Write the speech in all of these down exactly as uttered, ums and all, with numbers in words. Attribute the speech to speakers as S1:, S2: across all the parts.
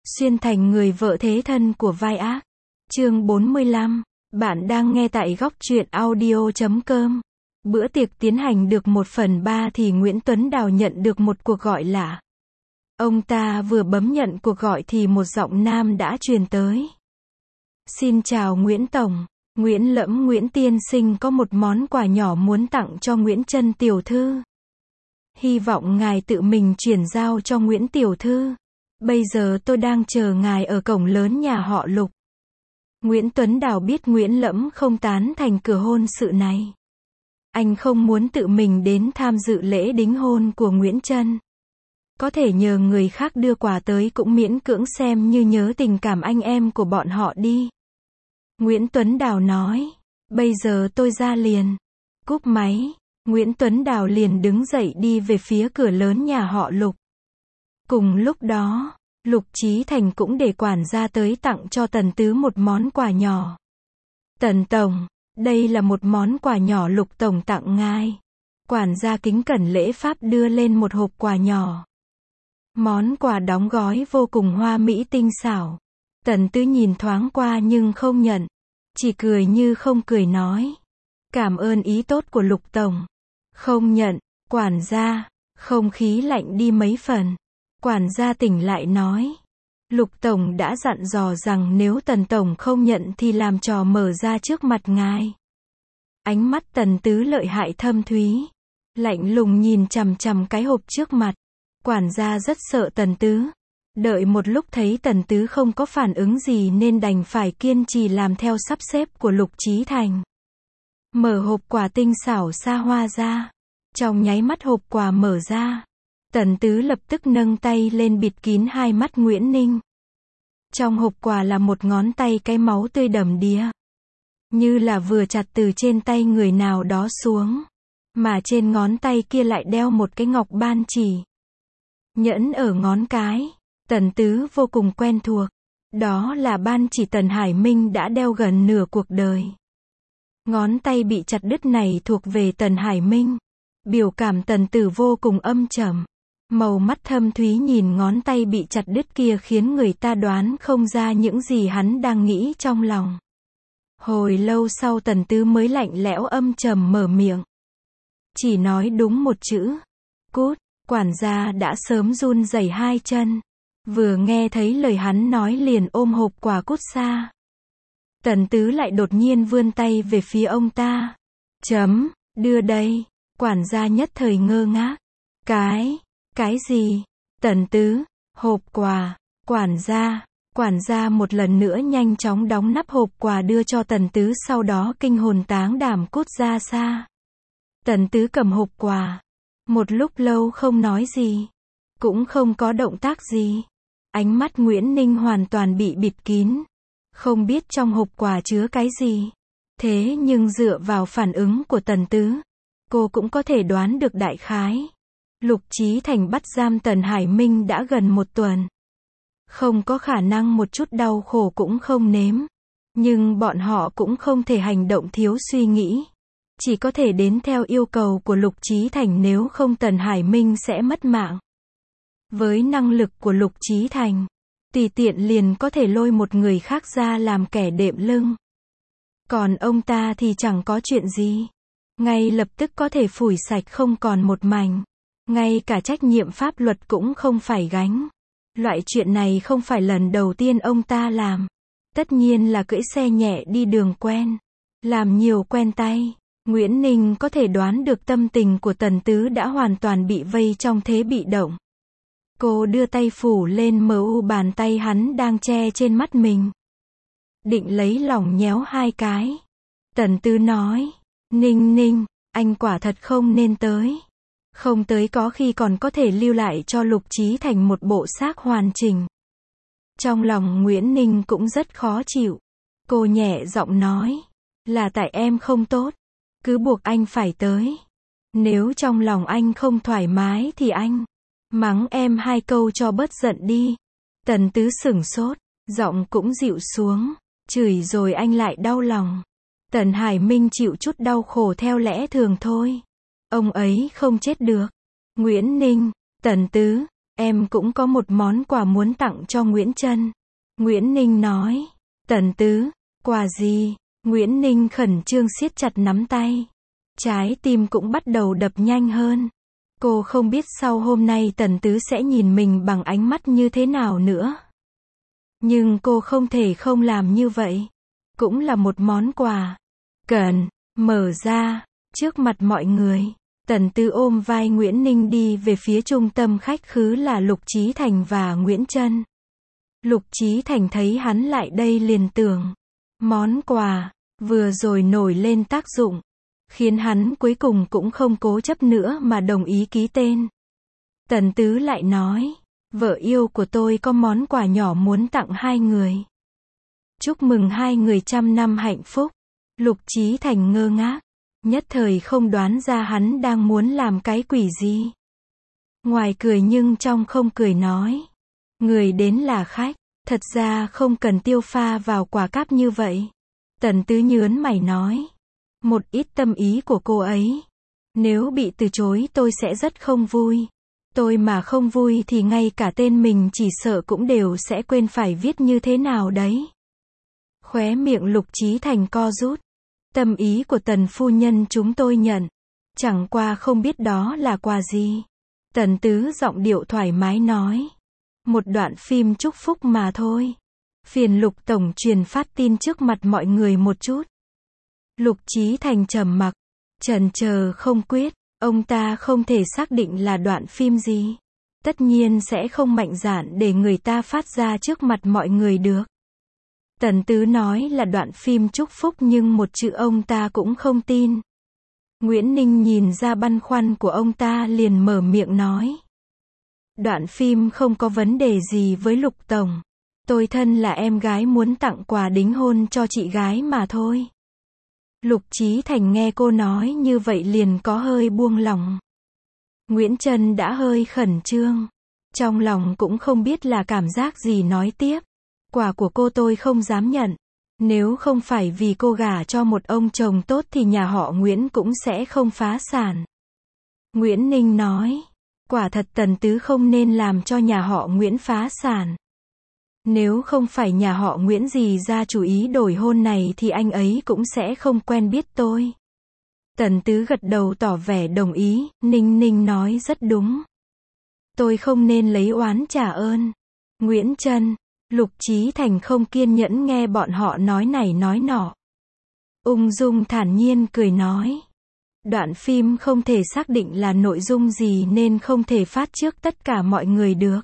S1: Xuyên thành người vợ thế thân của vai ác. Chương bốn mươi lăm. Bạn đang nghe tại góc truyện audio chấm com. Bữa tiệc tiến hành được một phần ba thì Nguyễn Tuấn Đào nhận được một cuộc gọi lạ. Ông ta vừa bấm nhận cuộc gọi thì một giọng nam đã truyền tới. Xin chào Nguyễn Tổng, Nguyễn Lẫm Nguyễn Tiên Sinh có một món quà nhỏ muốn tặng cho Nguyễn Trân Tiểu Thư. Hy vọng ngài tự mình chuyển giao cho Nguyễn Tiểu Thư. Bây giờ tôi đang chờ ngài ở cổng lớn nhà họ Lục. Nguyễn Tuấn Đào biết Nguyễn Lẫm không tán thành cửa hôn sự này. Anh không muốn tự mình đến tham dự lễ đính hôn của Nguyễn Trân. Có thể nhờ người khác đưa quà tới cũng miễn cưỡng xem như nhớ tình cảm anh em của bọn họ đi. Nguyễn Tuấn Đào nói, bây giờ tôi ra liền. Cúp máy, Nguyễn Tuấn Đào liền đứng dậy đi về phía cửa lớn nhà họ Lục. Cùng lúc đó, Lục Chí Thành cũng để quản gia tới tặng cho Tần Tứ một món quà nhỏ. Tần Tổng, đây là một món quà nhỏ Lục Tổng tặng ngài. Quản gia kính cẩn lễ phép đưa lên một hộp quà nhỏ. Món quà đóng gói vô cùng hoa mỹ tinh xảo. Tần Tứ nhìn thoáng qua nhưng không nhận. Chỉ cười như không cười nói. Cảm ơn ý tốt của Lục Tổng. Không nhận, quản gia, không khí lạnh đi mấy phần. Quản gia tỉnh lại nói. Lục Tổng đã dặn dò rằng nếu Tần Tổng không nhận thì làm trò mở ra trước mặt ngài. Ánh mắt Tần Tứ lợi hại thâm thúy. Lạnh lùng nhìn chằm chằm cái hộp trước mặt. Quản gia rất sợ Tần Tứ. Đợi một lúc thấy Tần Tứ không có phản ứng gì nên đành phải kiên trì làm theo sắp xếp của Lục Chí Thành. Mở hộp quà tinh xảo xa hoa ra. Trong nháy mắt hộp quà mở ra. Tần Tứ lập tức nâng tay lên bịt kín hai mắt Nguyễn Ninh. Trong hộp quà là một ngón tay cái máu tươi đầm đìa. Như là vừa chặt từ trên tay người nào đó xuống. Mà trên ngón tay kia lại đeo một cái ngọc ban chỉ. Nhẫn ở ngón cái. Tần Tứ vô cùng quen thuộc. Đó là ban chỉ Tần Hải Minh đã đeo gần nửa cuộc đời. Ngón tay bị chặt đứt này thuộc về Tần Hải Minh. Biểu cảm Tần Tử vô cùng âm trầm. Màu mắt thâm thúy nhìn ngón tay bị chặt đứt kia khiến người ta đoán không ra những gì hắn đang nghĩ trong lòng. Hồi lâu sau Tần Tứ mới lạnh lẽo âm trầm mở miệng. Chỉ nói đúng một chữ. Cút, quản gia đã sớm run rẩy hai chân. Vừa nghe thấy lời hắn nói liền ôm hộp quà cút xa. Tần Tứ lại đột nhiên vươn tay về phía ông ta. Chấm, đưa đây. Quản gia nhất thời ngơ ngác. Cái, cái gì? Tần Tứ, hộp quà, quản gia. Quản gia một lần nữa nhanh chóng đóng nắp hộp quà đưa cho Tần Tứ, sau đó kinh hồn táng đảm cút ra xa. Tần Tứ cầm hộp quà. Một lúc lâu không nói gì. Cũng không có động tác gì. Ánh mắt Nguyễn Ninh hoàn toàn bị bịt kín. Không biết trong hộp quà chứa cái gì. Thế nhưng dựa vào phản ứng của Tần Tứ, cô cũng có thể đoán được đại khái. Lục Chí Thành bắt giam Tần Hải Minh đã gần một tuần. Không có khả năng một chút đau khổ cũng không nếm. Nhưng bọn họ cũng không thể hành động thiếu suy nghĩ. Chỉ có thể đến theo yêu cầu của Lục Chí Thành, nếu không Tần Hải Minh sẽ mất mạng. Với năng lực của Lục Chí Thành, tùy tiện liền có thể lôi một người khác ra làm kẻ đệm lưng. Còn ông ta thì chẳng có chuyện gì. Ngay lập tức có thể phủi sạch không còn một mảnh. Ngay cả trách nhiệm pháp luật cũng không phải gánh. Loại chuyện này không phải lần đầu tiên ông ta làm. Tất nhiên là cưỡi xe nhẹ đi đường quen. Làm nhiều quen tay. Nguyễn Ninh có thể đoán được tâm tình của Tần Tứ đã hoàn toàn bị vây trong thế bị động. Cô đưa tay phủ lên mờ u bàn tay hắn đang che trên mắt mình. Định lấy lỏng nhéo hai cái. Tần Tứ nói. Ninh Ninh, anh quả thật không nên tới. Không tới có khi còn có thể lưu lại cho Lục Chí Thành một bộ xác hoàn chỉnh. Trong lòng Nguyễn Ninh cũng rất khó chịu. Cô nhẹ giọng nói. Là tại em không tốt. Cứ buộc anh phải tới. Nếu trong lòng anh không thoải mái thì anh mắng em hai câu cho bớt giận đi. Tần Tứ sửng sốt. Giọng cũng dịu xuống. Chửi rồi anh lại đau lòng. Tần Hải Minh chịu chút đau khổ theo lẽ thường thôi. Ông ấy không chết được. Nguyễn Ninh, Tần Tứ, em cũng có một món quà muốn tặng cho Nguyễn Trân. Nguyễn Ninh nói. Tần Tứ, quà gì? Nguyễn Ninh khẩn trương siết chặt nắm tay. Trái tim cũng bắt đầu đập nhanh hơn. Cô không biết sau hôm nay Tần Tứ sẽ nhìn mình bằng ánh mắt như thế nào nữa. Nhưng cô không thể không làm như vậy. Cũng là một món quà. Cần, mở ra, trước mặt mọi người. Tần Tứ ôm vai Nguyễn Ninh đi về phía trung tâm khách khứ là Lục Chí Thành và Nguyễn Trân. Lục Chí Thành thấy hắn lại đây liền tưởng. Món quà, vừa rồi nổi lên tác dụng. Khiến hắn cuối cùng cũng không cố chấp nữa mà đồng ý ký tên. Tần Tứ lại nói. Vợ yêu của tôi có món quà nhỏ muốn tặng hai người. Chúc mừng hai người trăm năm hạnh phúc. Lục Chí Thành ngơ ngác. Nhất thời không đoán ra hắn đang muốn làm cái quỷ gì. Ngoài cười nhưng trong không cười nói. Người đến là khách, thật ra không cần tiêu pha vào quả cáp như vậy. Tần Tứ nhớn mày nói. Một ít tâm ý của cô ấy. Nếu bị từ chối tôi sẽ rất không vui. Tôi mà không vui thì ngay cả tên mình chỉ sợ cũng đều sẽ quên phải viết như thế nào đấy. Khóe miệng Lục Chí Thành co rút. Tâm ý của Tần phu nhân chúng tôi nhận. Chẳng qua không biết đó là quà gì. Tần Tứ giọng điệu thoải mái nói. Một đoạn phim chúc phúc mà thôi. Phiền Lục tổng truyền phát tin trước mặt mọi người một chút. Lục Chí Thành trầm mặc, chần chờ không quyết. Ông ta không thể xác định là đoạn phim gì. Tất nhiên sẽ không mạnh dạn để người ta phát ra trước mặt mọi người được. Tần Tứ nói là đoạn phim chúc phúc nhưng một chữ ông ta cũng không tin. Nguyễn Ninh nhìn ra băn khoăn của ông ta liền mở miệng nói. Đoạn phim không có vấn đề gì với Lục tổng. Tôi thân là em gái muốn tặng quà đính hôn cho chị gái mà thôi. Lục Chí Thành nghe cô nói như vậy liền có hơi buông lỏng. Nguyễn Trân đã hơi khẩn trương. Trong lòng cũng không biết là cảm giác gì nói tiếp. Quà của cô tôi không dám nhận. Nếu không phải vì cô gả cho một ông chồng tốt thì nhà họ Nguyễn cũng sẽ không phá sản. Nguyễn Ninh nói. Quả thật Tần Tứ không nên làm cho nhà họ Nguyễn phá sản. Nếu không phải nhà họ Nguyễn gì ra chủ ý đổi hôn này thì anh ấy cũng sẽ không quen biết tôi. Tần Tứ gật đầu tỏ vẻ đồng ý. Ninh Ninh nói rất đúng. Tôi không nên lấy oán trả ơn. Nguyễn Trân, Lục Chí Thành không kiên nhẫn nghe bọn họ nói này nói nọ. Ung dung thản nhiên cười nói. Đoạn phim không thể xác định là nội dung gì nên không thể phát trước tất cả mọi người được.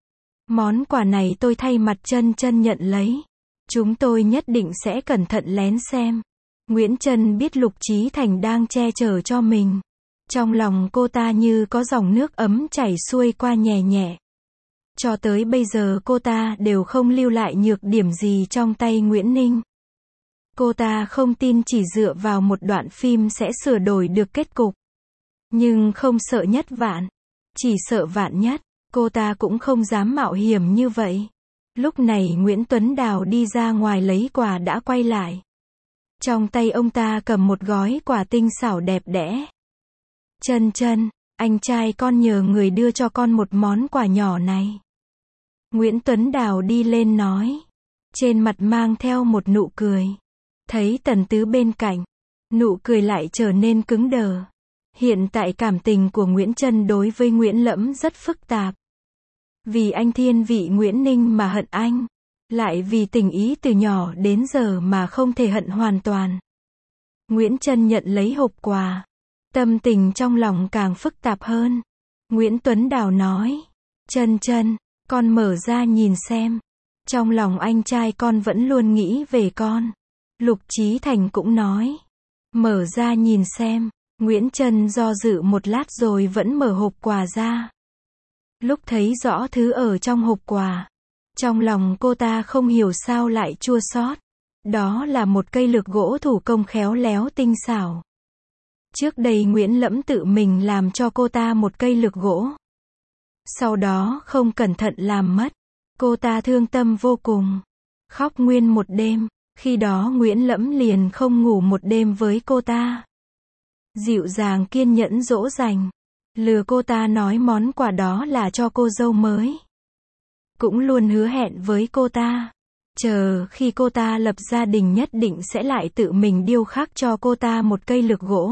S1: Món quà này tôi thay mặt Trân Trân nhận lấy. Chúng tôi nhất định sẽ cẩn thận lén xem. Nguyễn Trân biết Lục Chí Thành đang che chở cho mình. Trong lòng cô ta như có dòng nước ấm chảy xuôi qua nhẹ nhẹ. Cho tới bây giờ cô ta đều không lưu lại nhược điểm gì trong tay Nguyễn Ninh. Cô ta không tin chỉ dựa vào một đoạn phim sẽ sửa đổi được kết cục. Nhưng không sợ nhất vạn. Chỉ sợ vạn nhất. Cô ta cũng không dám mạo hiểm như vậy. Lúc này Nguyễn Tuấn Đào đi ra ngoài lấy quà đã quay lại. Trong tay ông ta cầm một gói quà tinh xảo đẹp đẽ. Trân Trân, anh trai con nhờ người đưa cho con một món quà nhỏ này. Nguyễn Tuấn Đào đi lên nói. Trên mặt mang theo một nụ cười. Thấy Tần Tứ bên cạnh. Nụ cười lại trở nên cứng đờ. Hiện tại cảm tình của Nguyễn Trân đối với Nguyễn Lẫm rất phức tạp. Vì anh thiên vị Nguyễn Ninh mà hận anh. Lại vì tình ý từ nhỏ đến giờ mà không thể hận hoàn toàn. Nguyễn Trân nhận lấy hộp quà. Tâm tình trong lòng càng phức tạp hơn. Nguyễn Tuấn Đào nói. Trân Trân, con mở ra nhìn xem. Trong lòng anh trai con vẫn luôn nghĩ về con. Lục Chí Thành cũng nói. Mở ra nhìn xem. Nguyễn Trân do dự một lát rồi vẫn mở hộp quà ra. Lúc thấy rõ thứ ở trong hộp quà. Trong lòng cô ta không hiểu sao lại chua xót. Đó là một cây lược gỗ thủ công khéo léo tinh xảo. Trước đây Nguyễn Lẫm tự mình làm cho cô ta một cây lược gỗ. Sau đó không cẩn thận làm mất. Cô ta thương tâm vô cùng. Khóc nguyên một đêm. Khi đó Nguyễn Lẫm liền không ngủ một đêm với cô ta. Dịu dàng kiên nhẫn dỗ dành. Lừa cô ta nói món quà đó là cho cô dâu mới. Cũng luôn hứa hẹn với cô ta. Chờ khi cô ta lập gia đình nhất định sẽ lại tự mình điêu khắc cho cô ta một cây lược gỗ.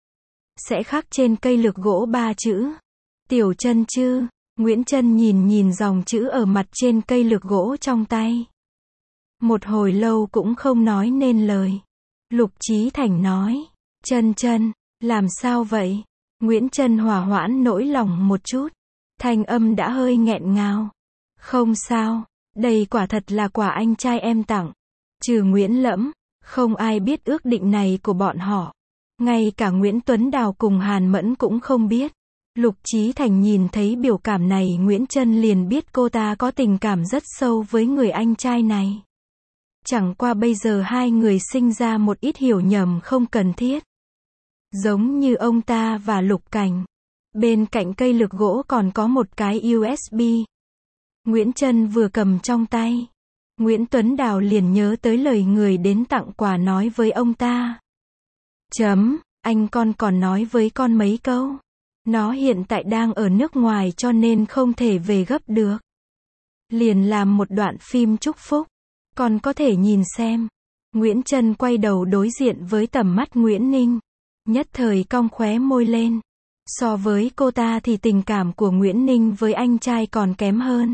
S1: Sẽ khắc trên cây lược gỗ ba chữ. Tiểu Chân Chư. Nguyễn Trân nhìn nhìn dòng chữ ở mặt trên cây lược gỗ trong tay. Một hồi lâu cũng không nói nên lời. Lục Chí Thành nói. Trân Trân, làm sao vậy? Nguyễn Trân hòa hoãn nỗi lòng một chút. Thanh âm đã hơi nghẹn ngào. Không sao, đây quả thật là quà anh trai em tặng. Trừ Nguyễn Lẫm, không ai biết ước định này của bọn họ. Ngay cả Nguyễn Tuấn Đào cùng Hàn Mẫn cũng không biết. Lục Chí Thành nhìn thấy biểu cảm này Nguyễn Trân liền biết cô ta có tình cảm rất sâu với người anh trai này. Chẳng qua bây giờ hai người sinh ra một ít hiểu nhầm không cần thiết. Giống như ông ta và Lục Cảnh. Bên cạnh cây lược gỗ còn có một cái u ét bê. Nguyễn Trân vừa cầm trong tay. Nguyễn Tuấn Đào liền nhớ tới lời người đến tặng quà nói với ông ta. Chấm, anh con còn nói với con mấy câu. Nó hiện tại đang ở nước ngoài cho nên không thể về gấp được. Liền làm một đoạn phim chúc phúc. Con có thể nhìn xem. Nguyễn Trân quay đầu đối diện với tầm mắt Nguyễn Ninh. Nhất thời cong khóe môi lên. So với cô ta thì tình cảm của Nguyễn Ninh với anh trai còn kém hơn.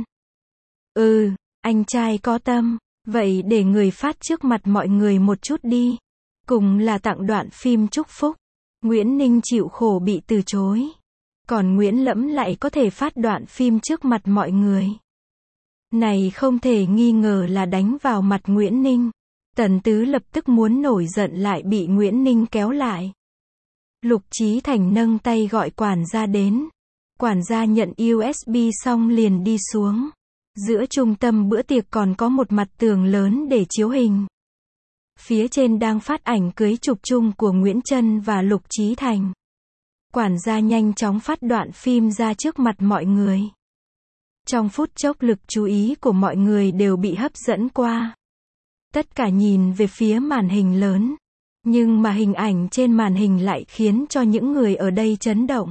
S1: Ừ, anh trai có tâm. Vậy để người phát trước mặt mọi người một chút đi. Cùng là tặng đoạn phim chúc phúc. Nguyễn Ninh chịu khổ bị từ chối. Còn Nguyễn Lẫm lại có thể phát đoạn phim trước mặt mọi người. Này không thể nghi ngờ là đánh vào mặt Nguyễn Ninh. Tần Tứ lập tức muốn nổi giận lại bị Nguyễn Ninh kéo lại. Lục Chí Thành nâng tay gọi quản gia đến. Quản gia nhận u ét bê xong liền đi xuống. Giữa trung tâm bữa tiệc còn có một mặt tường lớn để chiếu hình. Phía trên đang phát ảnh cưới chụp chung của Nguyễn Trân và Lục Chí Thành. Quản gia nhanh chóng phát đoạn phim ra trước mặt mọi người. Trong phút chốc lực chú ý của mọi người đều bị hấp dẫn qua. Tất cả nhìn về phía màn hình lớn. Nhưng mà hình ảnh trên màn hình lại khiến cho những người ở đây chấn động.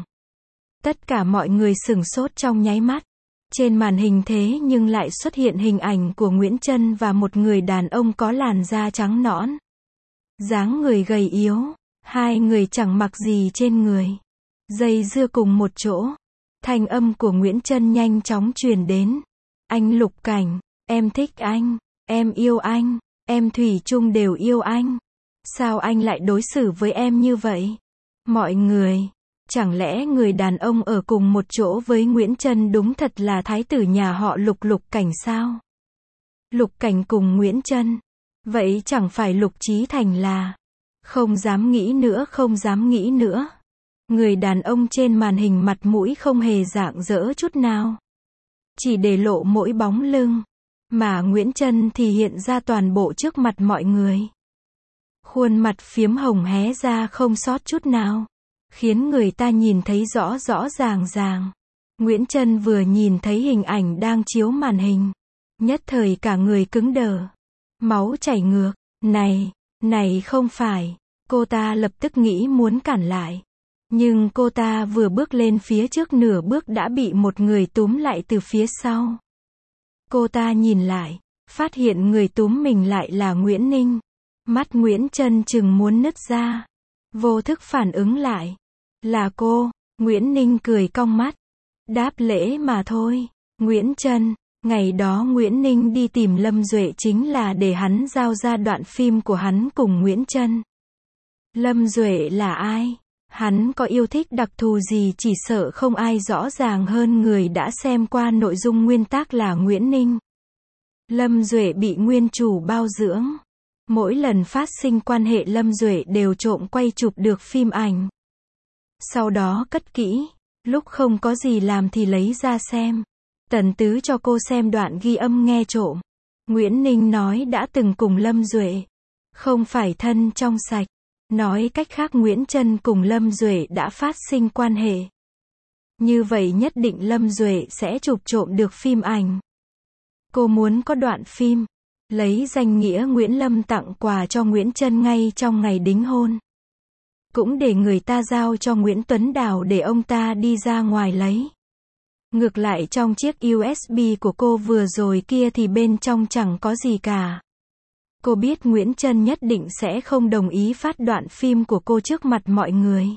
S1: Tất cả mọi người sửng sốt trong nháy mắt. Trên màn hình thế nhưng lại xuất hiện hình ảnh của Nguyễn Trân và một người đàn ông có làn da trắng nõn. Dáng người gầy yếu. Hai người chẳng mặc gì trên người. Dây dưa cùng một chỗ. Thanh âm của Nguyễn Trân nhanh chóng truyền đến. Anh Lục Cảnh, em thích anh, em yêu anh, em thủy chung đều yêu anh. Sao anh lại đối xử với em như vậy? Mọi người, chẳng lẽ người đàn ông ở cùng một chỗ với Nguyễn Trân đúng thật là thái tử nhà họ Lục Lục Cảnh sao? Lục Cảnh cùng Nguyễn Trân. Vậy chẳng phải Lục Chí Thành là... Không dám nghĩ nữa không dám nghĩ nữa. Người đàn ông trên màn hình mặt mũi không hề rạng rỡ chút nào. Chỉ để lộ mỗi bóng lưng. Mà Nguyễn Trân thì hiện ra toàn bộ trước mặt mọi người. Khuôn mặt phiếm hồng hé ra không sót chút nào. Khiến người ta nhìn thấy rõ rõ ràng ràng. Nguyễn Trân vừa nhìn thấy hình ảnh đang chiếu màn hình. Nhất thời cả người cứng đờ. Máu chảy ngược. Này, này không phải. Cô ta lập tức nghĩ muốn cản lại. Nhưng cô ta vừa bước lên phía trước nửa bước đã bị một người túm lại từ phía sau. Cô ta nhìn lại, phát hiện người túm mình lại là Nguyễn Ninh. Mắt Nguyễn Trân chừng muốn nứt ra. Vô thức phản ứng lại. Là cô, Nguyễn Ninh cười cong mắt. Đáp lễ mà thôi. Nguyễn Trân, ngày đó Nguyễn Ninh đi tìm Lâm Duệ chính là để hắn giao ra đoạn phim của hắn cùng Nguyễn Trân. Lâm Duệ là ai? Hắn có yêu thích đặc thù gì chỉ sợ không ai rõ ràng hơn người đã xem qua nội dung nguyên tác là Nguyễn Ninh. Lâm Duệ bị nguyên chủ bao dưỡng. Mỗi lần phát sinh quan hệ Lâm Duệ đều trộm quay chụp được phim ảnh. Sau đó cất kỹ, lúc không có gì làm thì lấy ra xem. Tần Tứ cho cô xem đoạn ghi âm nghe trộm. Nguyễn Ninh nói đã từng cùng Lâm Duệ. Không phải thân trong sạch. Nói cách khác Nguyễn Trân cùng Lâm Duệ đã phát sinh quan hệ. Như vậy nhất định Lâm Duệ sẽ chụp trộm được phim ảnh. Cô muốn có đoạn phim. Lấy danh nghĩa Nguyễn Lâm tặng quà cho Nguyễn Trân ngay trong ngày đính hôn. cũng để người ta giao cho Nguyễn Tuấn Đào để ông ta đi ra ngoài lấy. Ngược lại trong chiếc u ét bê của cô vừa rồi kia thì bên trong chẳng có gì cả. Cô biết Nguyễn Trân nhất định sẽ không đồng ý phát đoạn phim của cô trước mặt mọi người.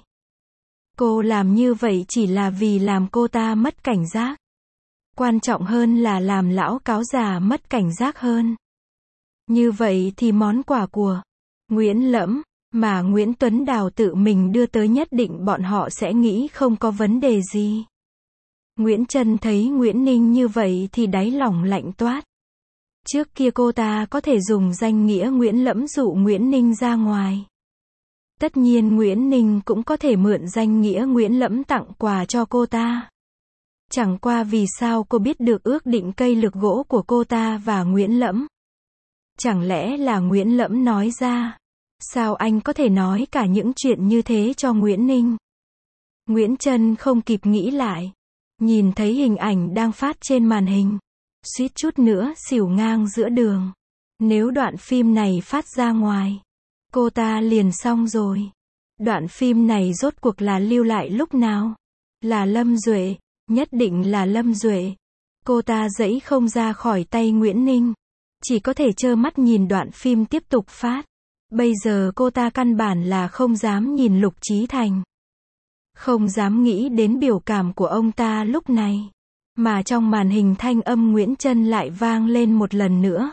S1: Cô làm như vậy chỉ là vì làm cô ta mất cảnh giác. Quan trọng hơn là làm lão cáo già mất cảnh giác hơn. Như vậy thì món quà của Nguyễn Lẫm mà Nguyễn Tuấn Đào tự mình đưa tới nhất định bọn họ sẽ nghĩ không có vấn đề gì. Nguyễn Trân thấy Nguyễn Ninh như vậy thì đáy lòng lạnh toát. Trước kia cô ta có thể dùng danh nghĩa Nguyễn Lẫm dụ Nguyễn Ninh ra ngoài. Tất nhiên Nguyễn Ninh cũng có thể mượn danh nghĩa Nguyễn Lẫm tặng quà cho cô ta. Chẳng qua vì sao cô biết được ước định cây lược gỗ của cô ta và Nguyễn Lẫm? Chẳng lẽ là Nguyễn Lẫm nói ra? Sao anh có thể nói cả những chuyện như thế cho Nguyễn Ninh? Nguyễn Trân không kịp nghĩ lại. Nhìn thấy hình ảnh đang phát trên màn hình. Suýt chút nữa xỉu ngang giữa đường. Nếu đoạn phim này phát ra ngoài, cô ta liền xong rồi. Đoạn phim này rốt cuộc là lưu lại lúc nào? Là Lâm Duệ, nhất định là Lâm Duệ. Cô ta giãy không ra khỏi tay Nguyễn Ninh. Chỉ có thể trơ mắt nhìn đoạn phim tiếp tục phát. Bây giờ cô ta căn bản là không dám nhìn Lục Chí Thành. Không dám nghĩ đến biểu cảm của ông ta lúc này. Mà trong màn hình thanh âm Nguyễn Trân lại vang lên một lần nữa.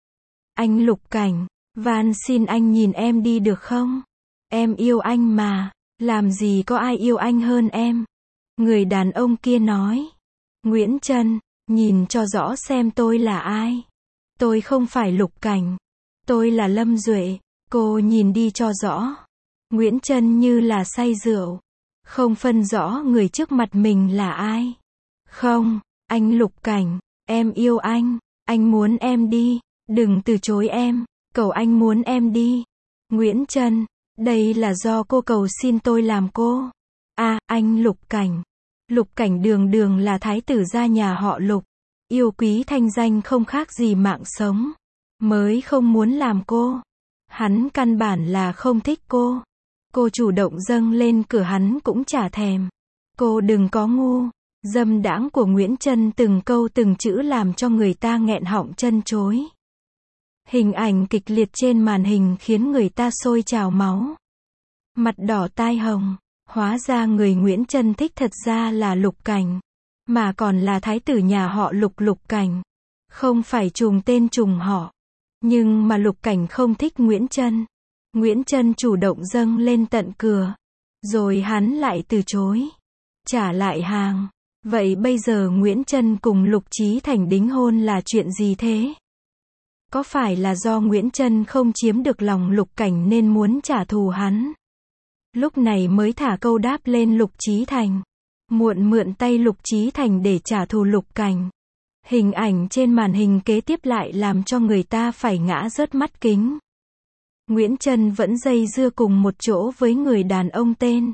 S1: Anh Lục Cảnh, van xin anh nhìn em đi được không? Em yêu anh mà, làm gì có ai yêu anh hơn em? Người đàn ông kia nói. Nguyễn Trân, nhìn cho rõ xem tôi là ai. Tôi không phải Lục Cảnh. Tôi là Lâm Duệ. Cô nhìn đi cho rõ. Nguyễn Trân như là say rượu. Không phân rõ người trước mặt mình là ai. Không, anh Lục Cảnh, em yêu anh. Anh muốn em đi. Đừng từ chối em. Cầu anh muốn em đi. Nguyễn Trân, đây là do cô cầu xin tôi làm cô. À, anh Lục Cảnh. Lục Cảnh đường đường là thái tử gia nhà họ Lục. Yêu quý thanh danh không khác gì mạng sống. Mới không muốn làm cô. Hắn căn bản là không thích cô. Cô chủ động dâng lên cửa hắn cũng chả thèm. Cô đừng có ngu. Dâm đãng của Nguyễn Trân từng câu từng chữ làm cho người ta nghẹn họng chân chối. Hình ảnh kịch liệt trên màn hình khiến người ta sôi trào máu. Mặt đỏ tai hồng. Hóa ra người Nguyễn Trân thích thật ra là Lục Cảnh. Mà còn là thái tử nhà họ Lục Lục Cảnh. Không phải trùng tên trùng họ. Nhưng mà Lục Cảnh không thích Nguyễn Trân. Nguyễn Trân chủ động dâng lên tận cửa. Rồi hắn lại từ chối. Trả lại hàng. Vậy bây giờ Nguyễn Trân cùng Lục Chí Thành đính hôn là chuyện gì thế? Có phải là do Nguyễn Trân không chiếm được lòng Lục Cảnh nên muốn trả thù hắn? Lúc này mới thả câu đáp lên Lục Chí Thành. Muộn mượn tay Lục Chí Thành để trả thù Lục Cảnh. Hình ảnh trên màn hình kế tiếp lại làm cho người ta phải ngã rớt mắt kính. Nguyễn Trân vẫn dây dưa cùng một chỗ với người đàn ông tên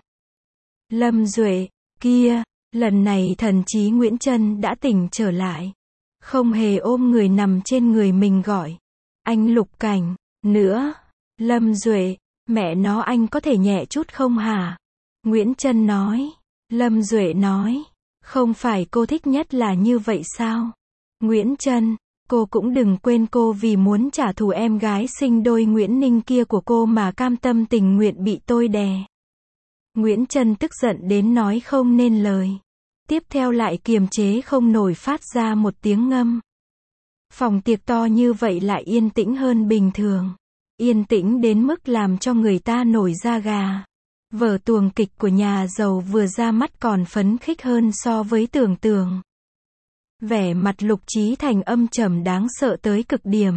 S1: Lâm Duệ kia. Lần này thần trí Nguyễn Trân đã tỉnh trở lại. Không hề ôm người nằm trên người mình gọi. Anh Lục Cảnh, nữa. Lâm Duệ, mẹ nó anh có thể nhẹ chút không hả? Nguyễn Trân nói. Lâm Duệ nói. Không phải cô thích nhất là như vậy sao? Nguyễn Trân, cô cũng đừng quên cô vì muốn trả thù em gái sinh đôi Nguyễn Ninh kia của cô mà cam tâm tình nguyện bị tôi đè. Nguyễn Trân tức giận đến nói không nên lời. Tiếp theo lại kiềm chế không nổi phát ra một tiếng ngâm. Phòng tiệc to như vậy lại yên tĩnh hơn bình thường. Yên tĩnh đến mức làm cho người ta nổi da gà. Vở tuồng kịch của nhà giàu vừa ra mắt còn phấn khích hơn so với tưởng tượng. Vẻ mặt Lục Chí Thành âm trầm đáng sợ tới cực điểm.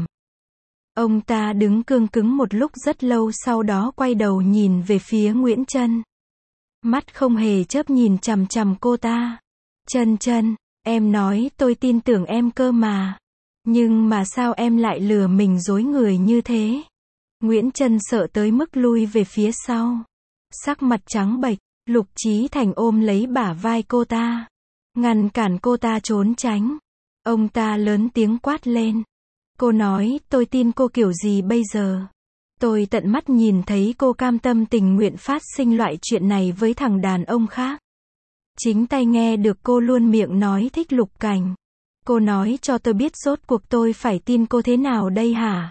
S1: Ông ta đứng cương cứng một lúc rất lâu sau đó quay đầu nhìn về phía Nguyễn Trân. Mắt không hề chớp nhìn chằm chằm cô ta. Trân Trân, em nói tôi tin tưởng em cơ mà. Nhưng mà sao em lại lừa mình dối người như thế? Nguyễn Trân sợ tới mức lui về phía sau. Sắc mặt trắng bệch, Lục Chí Thành ôm lấy bả vai cô ta. Ngăn cản cô ta trốn tránh. Ông ta lớn tiếng quát lên. Cô nói tôi tin cô kiểu gì bây giờ? Tôi tận mắt nhìn thấy cô cam tâm tình nguyện phát sinh loại chuyện này với thằng đàn ông khác. Chính tai nghe được cô luôn miệng nói thích Lục Cảnh. Cô nói cho tôi biết rốt cuộc tôi phải tin cô thế nào đây hả?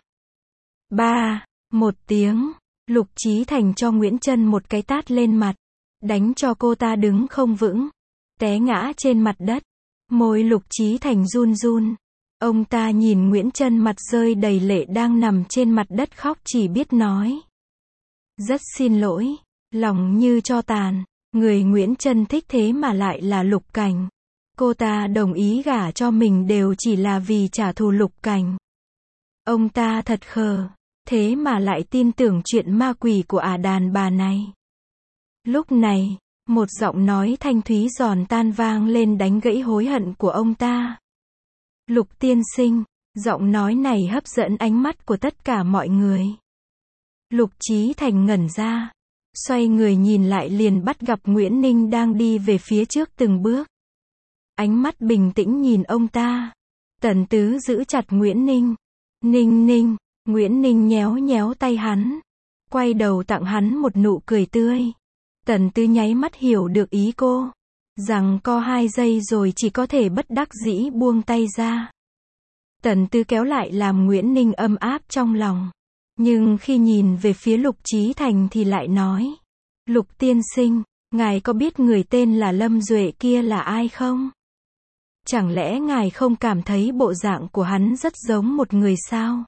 S1: Ba, một tiếng, Lục Chí Thành cho Nguyễn Trân một cái tát lên mặt, đánh cho cô ta đứng không vững, té ngã trên mặt đất. Môi Lục Chí Thành run run. Ông ta nhìn Nguyễn Trân mặt rơi đầy lệ đang nằm trên mặt đất khóc chỉ biết nói: rất xin lỗi, lòng như tro tàn. Người Nguyễn Trân thích thế mà lại là Lục Cảnh. Cô ta đồng ý gả cho mình đều chỉ là vì trả thù Lục Cảnh. Ông ta thật khờ, thế mà lại tin tưởng chuyện ma quỷ của ả đàn bà này. Lúc này, một giọng nói thanh thúy giòn tan vang lên đánh gãy hối hận của ông ta. Lục tiên sinh, giọng nói này hấp dẫn ánh mắt của tất cả mọi người. Lục Chí Thành ngẩn ra, xoay người nhìn lại liền bắt gặp Nguyễn Ninh đang đi về phía trước từng bước. Ánh mắt bình tĩnh nhìn ông ta. Tần Tứ giữ chặt Nguyễn Ninh. Ninh Ninh, Nguyễn Ninh nhéo nhéo tay hắn, quay đầu tặng hắn một nụ cười tươi. Tần Tứ nháy mắt hiểu được ý cô, rằng co hai giây rồi chỉ có thể bất đắc dĩ buông tay ra. Tần Tứ kéo lại làm Nguyễn Ninh ấm áp trong lòng. Nhưng khi nhìn về phía Lục Chí Thành thì lại nói: Lục tiên sinh, ngài có biết người tên là Lâm Duệ kia là ai không? Chẳng lẽ ngài không cảm thấy bộ dạng của hắn rất giống một người sao?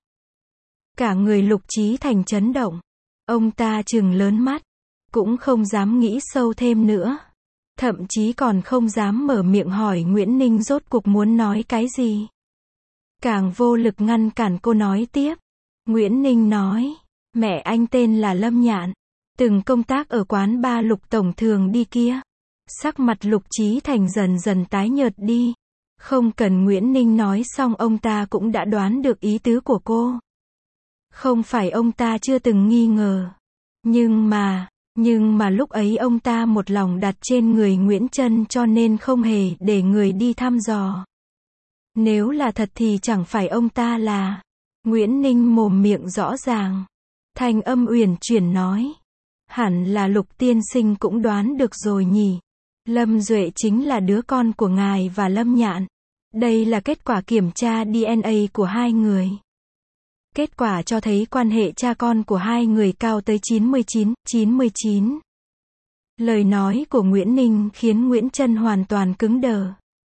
S1: Cả người Lục Chí Thành chấn động. Ông ta trừng lớn mắt, cũng không dám nghĩ sâu thêm nữa. Thậm chí còn không dám mở miệng hỏi Nguyễn Ninh rốt cuộc muốn nói cái gì. Càng vô lực ngăn cản cô nói tiếp. Nguyễn Ninh nói, mẹ anh tên là Lâm Nhạn, từng công tác ở quán ba Lục tổng thường đi kia. Sắc mặt Lục Chí Thành dần dần tái nhợt đi. Không cần Nguyễn Ninh nói xong ông ta cũng đã đoán được ý tứ của cô. Không phải ông ta chưa từng nghi ngờ. Nhưng mà, nhưng mà lúc ấy ông ta một lòng đặt trên người Nguyễn Trân cho nên không hề để người đi thăm dò. Nếu là thật thì chẳng phải ông ta là... Nguyễn Ninh mồm miệng rõ ràng. Thanh âm uyển chuyển nói. Hẳn là Lục tiên sinh cũng đoán được rồi nhỉ. Lâm Duệ chính là đứa con của ngài và Lâm Nhạn. Đây là kết quả kiểm tra đê en a của hai người. Kết quả cho thấy quan hệ cha con của hai người cao tới chín mươi chín, chín mươi chín. Lời nói của Nguyễn Ninh khiến Nguyễn Trân hoàn toàn cứng đờ.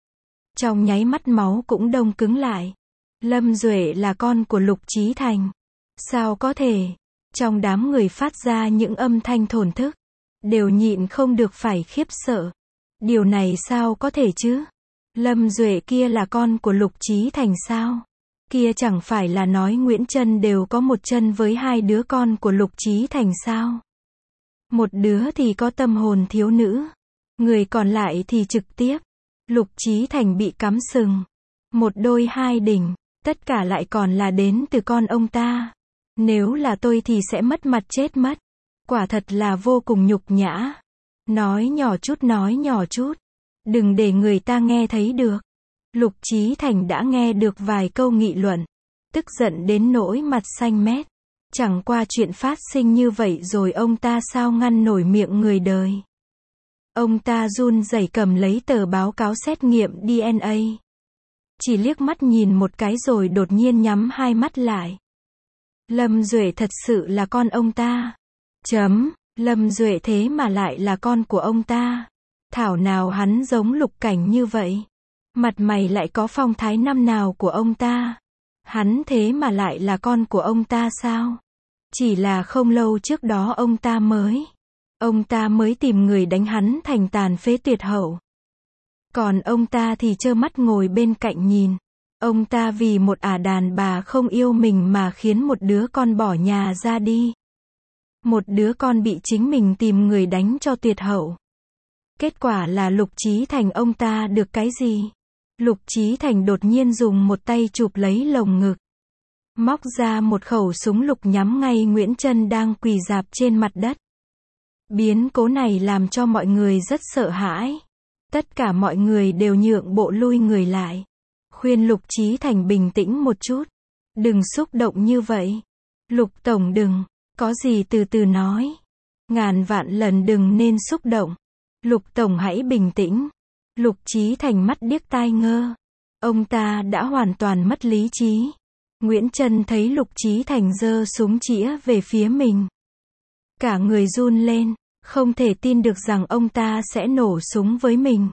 S1: Trong nháy mắt máu cũng đông cứng lại. Lâm Duệ là con của Lục Chí Thành. Sao có thể? Trong đám người phát ra những âm thanh thổn thức, đều nhịn không được phải khiếp sợ. Điều này sao có thể chứ? Lâm Duệ kia là con của Lục Chí Thành sao? Kia chẳng phải là nói Nguyễn Trân đều có một chân với hai đứa con của Lục Chí Thành sao? Một đứa thì có tâm hồn thiếu nữ, người còn lại thì trực tiếp. Lục Chí Thành bị cắm sừng. Một đôi hai đỉnh, tất cả lại còn là đến từ con ông ta. Nếu là tôi thì sẽ mất mặt chết mất. Quả thật là vô cùng nhục nhã. Nói nhỏ chút nói nhỏ chút. Đừng để người ta nghe thấy được. Lục Chí Thành đã nghe được vài câu nghị luận. Tức giận đến nỗi mặt xanh mét. Chẳng qua chuyện phát sinh như vậy rồi ông ta sao ngăn nổi miệng người đời. Ông ta run rẩy cầm lấy tờ báo cáo xét nghiệm đê en a. Chỉ liếc mắt nhìn một cái rồi đột nhiên nhắm hai mắt lại. Lâm Duệ thật sự là con ông ta. Chấm, Lâm Duệ thế mà lại là con của ông ta. Thảo nào hắn giống Lục Cảnh như vậy. Mặt mày lại có phong thái năm nào của ông ta. Hắn thế mà lại là con của ông ta sao? Chỉ là không lâu trước đó ông ta mới. Ông ta mới tìm người đánh hắn thành tàn phế tuyệt hậu. Còn ông ta thì trơ mắt ngồi bên cạnh nhìn. Ông ta vì một ả đàn bà không yêu mình mà khiến một đứa con bỏ nhà ra đi. Một đứa con bị chính mình tìm người đánh cho tuyệt hậu. Kết quả là Lục Chí Thành ông ta được cái gì? Lục Chí Thành đột nhiên dùng một tay chụp lấy lồng ngực. Móc ra một khẩu súng lục nhắm ngay Nguyễn Trân đang quỳ rạp trên mặt đất. Biến cố này làm cho mọi người rất sợ hãi. Tất cả mọi người đều nhượng bộ lui người lại. Khuyên Lục Chí Thành bình tĩnh một chút. Đừng xúc động như vậy. Lục Tổng đừng. Có gì từ từ nói. Ngàn vạn lần đừng nên xúc động. Lục Tổng hãy bình tĩnh. Lục Chí Thành mắt điếc tai ngơ. Ông ta đã hoàn toàn mất lý trí. Nguyễn Trân thấy Lục Chí Thành giơ súng chĩa về phía mình. Cả người run lên, không thể tin được rằng ông ta sẽ nổ súng với mình.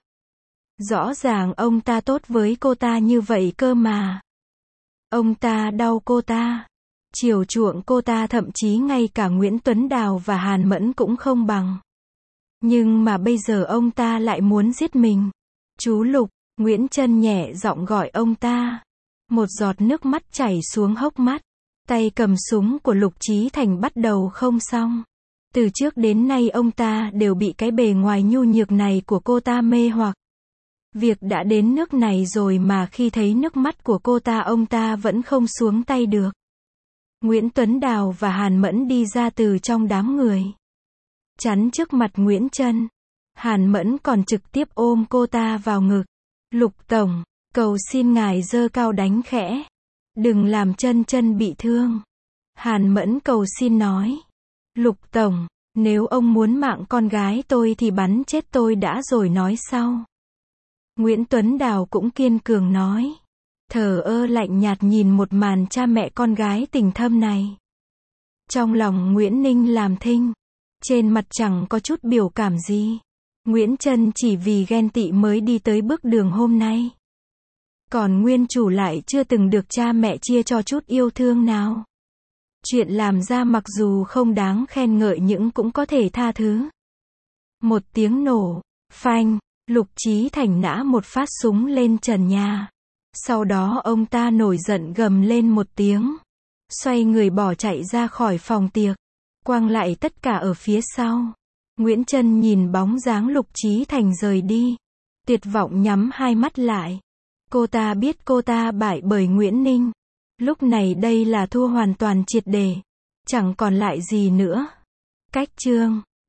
S1: Rõ ràng ông ta tốt với cô ta như vậy cơ mà. Ông ta đau cô ta, chiều chuộng cô ta, thậm chí ngay cả Nguyễn Tuấn Đào và Hàn Mẫn cũng không bằng. Nhưng mà bây giờ ông ta lại muốn giết mình. Chú Lục, Nguyễn Trân nhẹ giọng gọi ông ta. Một giọt nước mắt chảy xuống hốc mắt. Tay cầm súng của Lục Chí Thành bắt đầu không xong. Từ trước đến nay ông ta đều bị cái bề ngoài nhu nhược này của cô ta mê hoặc. Việc đã đến nước này rồi mà khi thấy nước mắt của cô ta ông ta vẫn không xuống tay được. Nguyễn Tuấn Đào và Hàn Mẫn đi ra từ trong đám người. Chắn trước mặt Nguyễn Trân. Hàn Mẫn còn trực tiếp ôm cô ta vào ngực. Lục Tổng, cầu xin ngài giơ cao đánh khẽ. Đừng làm Trân Trân bị thương. Hàn Mẫn cầu xin nói. Lục Tổng, nếu ông muốn mạng con gái tôi thì bắn chết tôi đã rồi nói sau. Nguyễn Tuấn Đào cũng kiên cường nói. Thờ ơ lạnh nhạt nhìn một màn cha mẹ con gái tình thâm này. Trong lòng Nguyễn Ninh làm thinh. Trên mặt chẳng có chút biểu cảm gì. Nguyễn Trân chỉ vì ghen tị mới đi tới bước đường hôm nay. Còn nguyên chủ lại chưa từng được cha mẹ chia cho chút yêu thương nào. Chuyện làm ra mặc dù không đáng khen ngợi nhưng cũng có thể tha thứ. Một tiếng nổ, phanh, Lục Chí Thành nã một phát súng lên trần nhà. Sau đó ông ta nổi giận gầm lên một tiếng. Xoay người bỏ chạy ra khỏi phòng tiệc. Quang lại tất cả ở phía sau. Nguyễn Trân nhìn bóng dáng Lục Chí Thành rời đi. Tuyệt vọng nhắm hai mắt lại. Cô ta biết cô ta bại bởi Nguyễn Ninh. Lúc này đây là thua hoàn toàn triệt để. Chẳng còn lại gì nữa. Cách chương